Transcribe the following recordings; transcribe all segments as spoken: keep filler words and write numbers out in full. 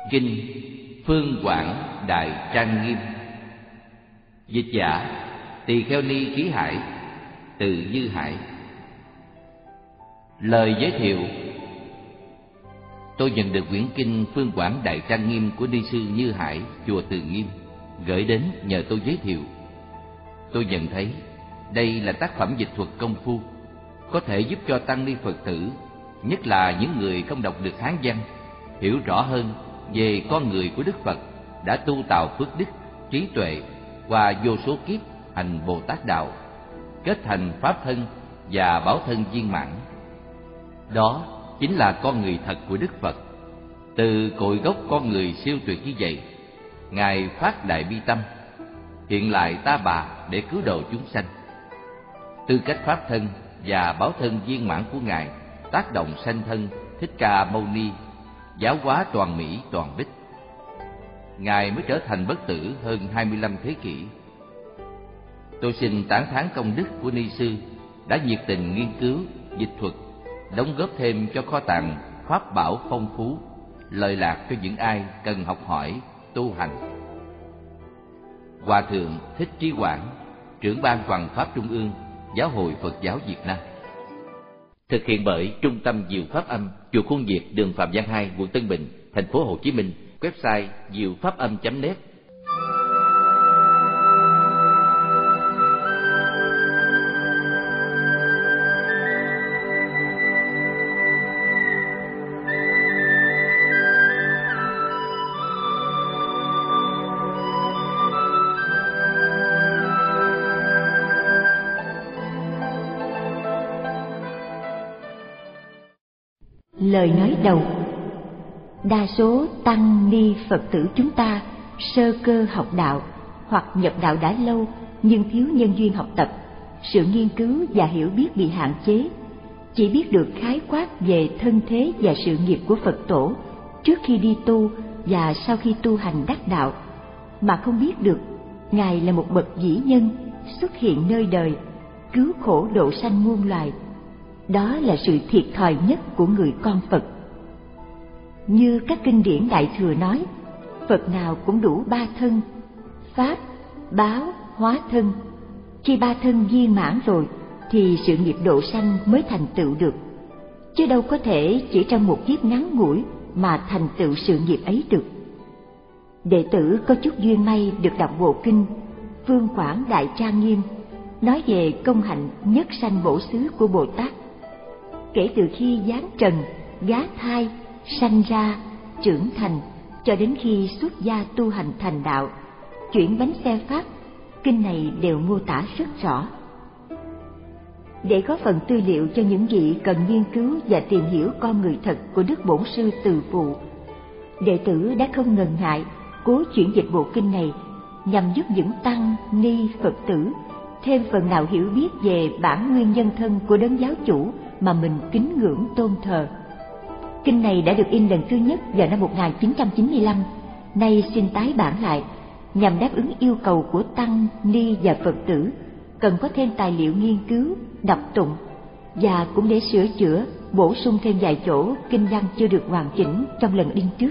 Kinh Phương Quảng Đại Trang Nghiêm. Dịch giả Tỳ Kheo Ni Trí Hải, từ Như Hải. Lời giới thiệu. Tôi nhận được quyển kinh Phương Quảng Đại Trang Nghiêm của Ni sư Như Hải, chùa Từ Nghiêm, gửi đến nhờ tôi giới thiệu. Tôi nhận thấy đây là tác phẩm dịch thuật công phu, có thể giúp cho tăng ni Phật tử, nhất là những người không đọc được Hán văn, hiểu rõ hơn về con người của Đức Phật đã tu tạo phước đức, trí tuệ qua vô số kiếp hành Bồ Tát đạo, kết thành pháp thân và báo thân viên mãn. Đó chính là con người thật của Đức Phật. Từ cội gốc con người siêu tuyệt như vậy, Ngài phát đại bi tâm, hiện lại Ta Bà để cứu độ chúng sanh. Tư cách pháp thân và báo thân viên mãn của Ngài tác động sanh thân Thích Ca Mâu Ni, giáo hóa toàn Mỹ toàn Bích. Ngài mới trở thành bất tử hơn hai mươi lăm thế kỷ. Tôi xin tán thán công đức của ni sư đã nhiệt tình nghiên cứu, dịch thuật, đóng góp thêm cho kho tàng pháp bảo phong phú, lợi lạc cho những ai cần học hỏi, tu hành. Hòa thượng Thích Trí Quảng, trưởng ban Hoằng Pháp Trung ương, Giáo hội Phật giáo Việt Nam. Thực hiện bởi Trung tâm Diệu Pháp Âm, chùa Khuôn Việt, đường Phạm Văn hai, quận Tân Bình, thành phố Hồ Chí Minh. Website diệu pháp âm chấm net. Lời nói đầu. Đa số tăng ni Phật tử chúng ta sơ cơ học đạo hoặc nhập đạo đã lâu nhưng thiếu nhân duyên học tập, sự nghiên cứu và hiểu biết bị hạn chế, chỉ biết được khái quát về thân thế và sự nghiệp của Phật tổ trước khi đi tu và sau khi tu hành đắc đạo, mà không biết được Ngài là một bậc vĩ nhân xuất hiện nơi đời, cứu khổ độ sanh muôn loài. Đó là sự thiệt thòi nhất của người con Phật. Như các kinh điển Đại Thừa nói, Phật nào cũng đủ ba thân: Pháp, Báo, Hóa thân. Khi ba thân viên mãn rồi thì sự nghiệp độ sanh mới thành tựu được, chứ đâu có thể chỉ trong một kiếp ngắn ngủi mà thành tựu sự nghiệp ấy được. Đệ tử có chút duyên may được đọc bộ kinh Phương Quảng Đại Trang Nghiêm, nói về công hạnh nhất sanh bổ xứ của Bồ Tát. Kể từ khi giáng trần, gá thai, sanh ra, trưởng thành, cho đến khi xuất gia tu hành thành đạo, chuyển bánh xe Pháp, kinh này đều mô tả rất rõ. Để có phần tư liệu cho những vị cần nghiên cứu và tìm hiểu con người thật của Đức Bổn Sư Từ Phụ, đệ tử đã không ngần ngại cố chuyển dịch bộ kinh này nhằm giúp những tăng ni Phật tử thêm phần nào hiểu biết về bản nguyên nhân thân của đấng giáo chủ mà mình kính ngưỡng tôn thờ. Kinh này đã được in lần thứ nhất vào năm một nghìn chín trăm chín mươi lăm, nay xin tái bản lại nhằm đáp ứng yêu cầu của tăng ni và Phật tử cần có thêm tài liệu nghiên cứu, đọc tụng, và cũng để sửa chữa, bổ sung thêm vài chỗ kinh văn chưa được hoàn chỉnh trong lần in trước.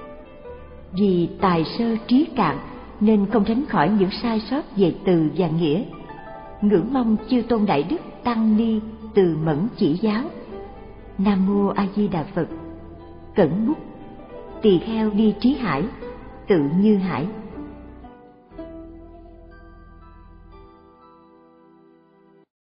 Vì tài sơ trí cạn nên không tránh khỏi những sai sót về từ và nghĩa. Ngưỡng mong chư tôn đại đức tăng ni từ mẫn chỉ giáo. Nam mô A Di Đà Phật. Cẩn bút. Tỳ Kheo Ni Trí Hải, tự Như Hải.